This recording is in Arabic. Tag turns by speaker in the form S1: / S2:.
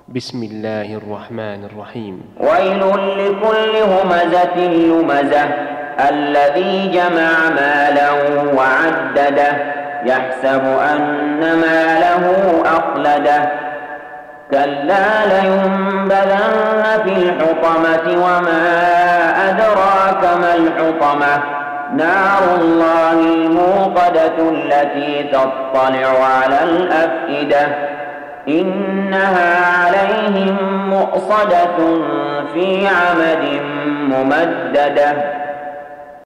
S1: بسم الله الرحمن الرحيم.
S2: ويل لكل همزة لمزة الذي جمع مالا وعدده يحسب أن ماله أخلده كلا لينبذن في الحطمة وما أدراك ما الحطمة نار الله الموقدة التي تطلع على الأفئدة إنها عليهم مؤصدة في عمد ممددة.